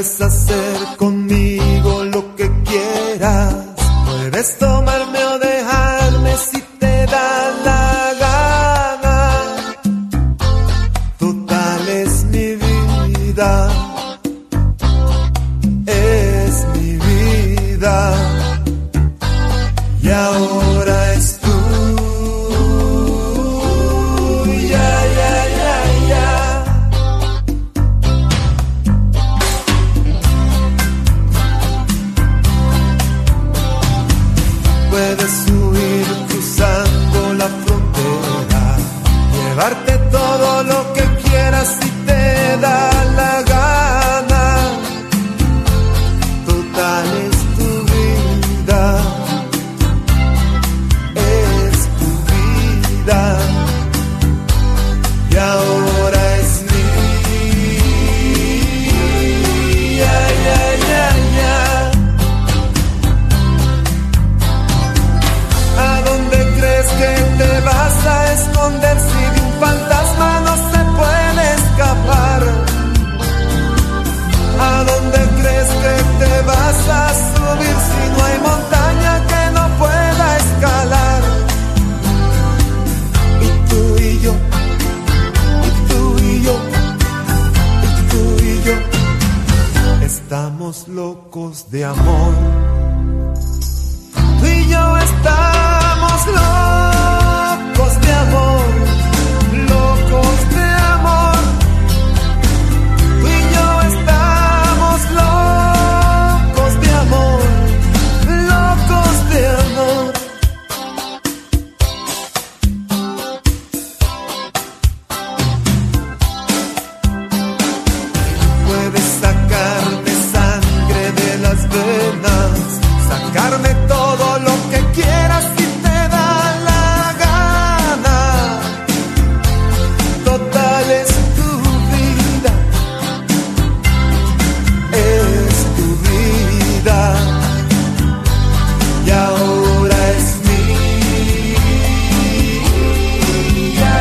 Puedes hacer conmigo lo que quieras, puedes tomarme o dejarme si te da la gana. Total es mi vida, es mi vida, y ahora es tuya. Puedes huir cruzando la frontera, llevarte todo lo que quieras si te da la gana. Total es tu vida, es tu vida, y ahora es mía. Que te vas a esconder si de un fantasma no se puede escapar. ¿A dónde crees que te vas a subir si no hay montaña que no pueda escalar? Y tú y yo, y tú y yo, y tú y yo, estamos locos de amor. Tú y yo estamos locos de amor, locos de amor. Tú y yo estamos locos de amor, locos de amor. Puedes sacarme sangre de las venas, sacarme todo lo que quieras si te da la gana. Total es tu vida, es tu vida, y ahora es mía.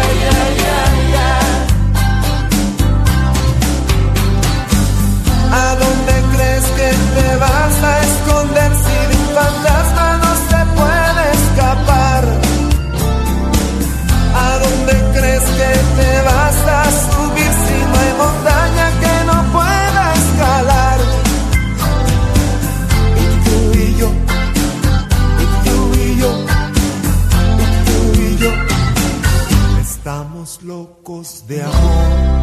¿A dónde crees que te vas a esconder si de un fantasma no se puede escapar? ¿A dónde crees que te vas a subir si no hay montaña que no pueda escalar? Y tú y yo, y tú y yo, y tú y yo, estamos locos de amor.